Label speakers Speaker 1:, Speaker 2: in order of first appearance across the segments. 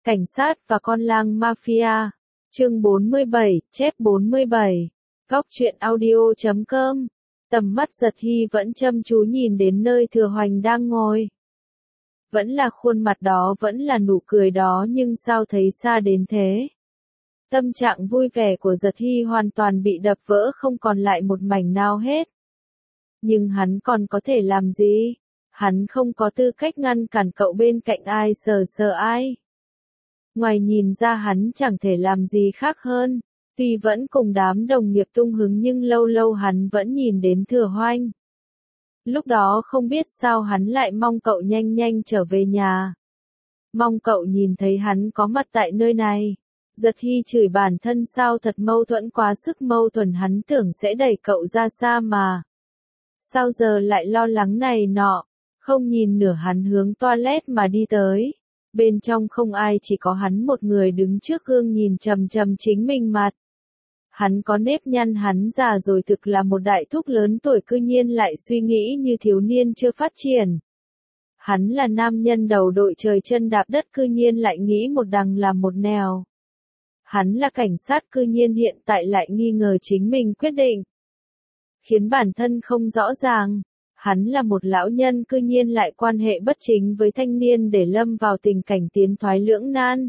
Speaker 1: Cảnh sát và con lang mafia. Chương 47, chép 47. Góc truyện audio.com. Tầm mắt Giật Hy vẫn chăm chú nhìn đến nơi Thừa Hoành đang ngồi. Vẫn là khuôn mặt đó, vẫn là nụ cười đó, nhưng sao thấy xa đến thế? Tâm trạng vui vẻ của Giật Hy hoàn toàn bị đập vỡ, không còn lại một mảnh nào hết. Nhưng hắn còn có thể làm gì? Hắn không có tư cách ngăn cản cậu bên cạnh ai sờ ai. Ngoài nhìn ra hắn chẳng thể làm gì khác hơn. Tuy vẫn cùng đám đồng nghiệp tung hứng nhưng lâu lâu hắn vẫn nhìn đến Thừa Hoành. Lúc đó không biết sao hắn lại mong cậu nhanh nhanh trở về nhà. Mong cậu nhìn thấy hắn có mặt tại nơi này. Giật Hy chửi bản thân sao thật mâu thuẫn, quá sức mâu thuẫn, hắn tưởng sẽ đẩy cậu ra xa mà. Sao giờ lại lo lắng này nọ, không nhìn nửa hắn hướng toilet mà đi tới. Bên trong không ai, chỉ có hắn một người đứng trước gương nhìn chằm chằm chính mình mặt. Hắn có nếp nhăn, hắn già rồi, thực là một đại thúc lớn tuổi cư nhiên lại suy nghĩ như thiếu niên chưa phát triển. Hắn là nam nhân đầu đội trời chân đạp đất cư nhiên lại nghĩ một đằng làm một nẻo. Hắn là cảnh sát cư nhiên hiện tại lại nghi ngờ chính mình quyết định. Khiến bản thân không rõ ràng. Hắn là một lão nhân cư nhiên lại quan hệ bất chính với thanh niên để lâm vào tình cảnh tiến thoái lưỡng nan.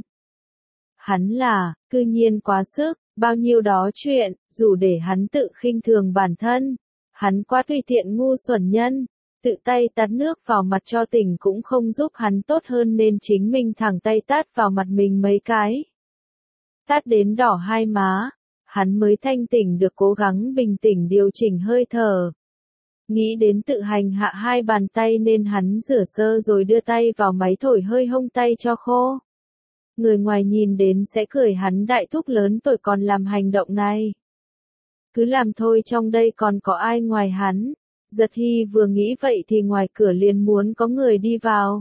Speaker 1: Hắn là, cư nhiên quá sức, bao nhiêu đó chuyện, dù để hắn tự khinh thường bản thân. Hắn quá tùy tiện, ngu xuẩn nhân, tự tay tát nước vào mặt cho tỉnh cũng không giúp hắn tốt hơn nên chính mình thẳng tay tát vào mặt mình mấy cái. Tát đến đỏ hai má, hắn mới thanh tỉnh được, cố gắng bình tĩnh điều chỉnh hơi thở. Nghĩ đến tự hành hạ hai bàn tay nên hắn rửa sơ rồi đưa tay vào máy thổi hơi hông tay cho khô. Người ngoài nhìn đến sẽ cười hắn đại thúc lớn tuổi còn làm hành động này. Cứ làm thôi, trong đây còn có ai ngoài hắn. Giật Hy vừa nghĩ vậy thì ngoài cửa liền muốn có người đi vào.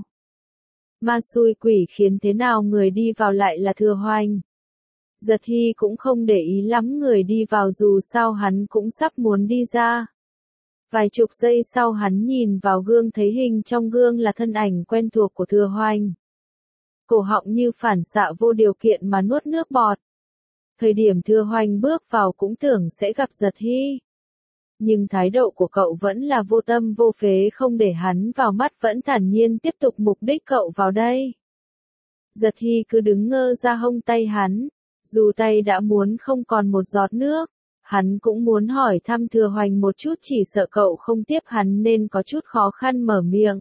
Speaker 1: Ma xui quỷ khiến thế nào người đi vào lại là Thừa Hoành. Giật Hy cũng không để ý lắm người đi vào, dù sao hắn cũng sắp muốn đi ra. Vài chục giây sau hắn nhìn vào gương thấy hình trong gương là thân ảnh quen thuộc của Thừa Hoành. Cổ họng như phản xạ vô điều kiện mà nuốt nước bọt. Thời điểm Thừa Hoành bước vào cũng tưởng sẽ gặp Giật Hy. Nhưng thái độ của cậu vẫn là vô tâm vô phế, không để hắn vào mắt, vẫn thản nhiên tiếp tục mục đích cậu vào đây. Giật Hy cứ đứng ngơ ra hông tay hắn. Dù tay đã muốn không còn một giọt nước. Hắn cũng muốn hỏi thăm Thừa Hoành một chút, chỉ sợ cậu không tiếp hắn nên có chút khó khăn mở miệng.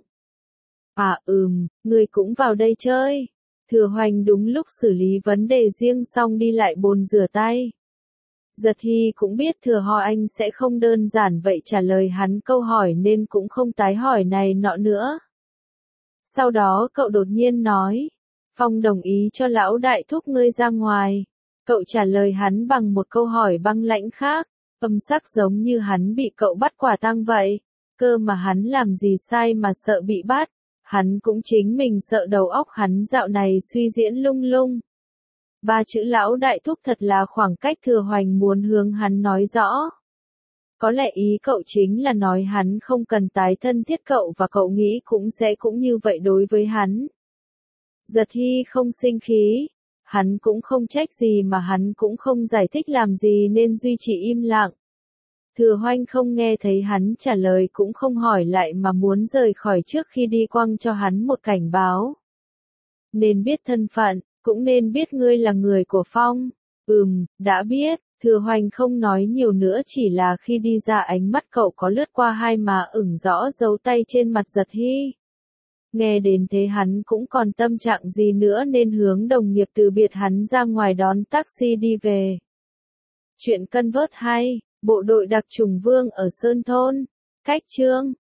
Speaker 1: Người cũng vào đây chơi. Thừa Hoành đúng lúc xử lý vấn đề riêng xong đi lại bồn rửa tay. Giật Hy cũng biết Thừa Hoành sẽ không đơn giản vậy trả lời hắn câu hỏi nên cũng không tái hỏi này nọ nữa. Sau đó cậu đột nhiên nói, Phong đồng ý cho lão đại thúc ngươi ra ngoài. Cậu trả lời hắn bằng một câu hỏi băng lãnh khác, âm sắc giống như hắn bị cậu bắt quả tang vậy. Cơ mà hắn làm gì sai mà sợ bị bắt, hắn cũng chính mình sợ đầu óc hắn dạo này suy diễn lung lung. Ba chữ lão đại thúc thật là khoảng cách Thừa Hoành muốn hướng hắn nói rõ. Có lẽ ý cậu chính là nói hắn không cần tái thân thiết cậu và cậu nghĩ cũng sẽ cũng như vậy đối với hắn. Giật Hy không sinh khí. Hắn cũng không trách gì mà hắn cũng không giải thích làm gì nên duy trì im lặng. Thừa Hoành không nghe thấy hắn trả lời cũng không hỏi lại mà muốn rời khỏi trước khi đi quăng cho hắn một cảnh báo. Nên biết thân phận, cũng nên biết ngươi là người của Phong. Đã biết. Thừa Hoành không nói nhiều nữa, chỉ là khi đi ra ánh mắt cậu có lướt qua hai má ửng rõ dấu tay trên mặt Giật Hy. Nghe đến thế hắn cũng còn tâm trạng gì nữa nên hướng đồng nghiệp từ biệt hắn ra ngoài đón taxi đi về. Chuyện Cân Vớt 2, bộ đội đặc chủng Vương ở Sơn Thôn. Cách chương.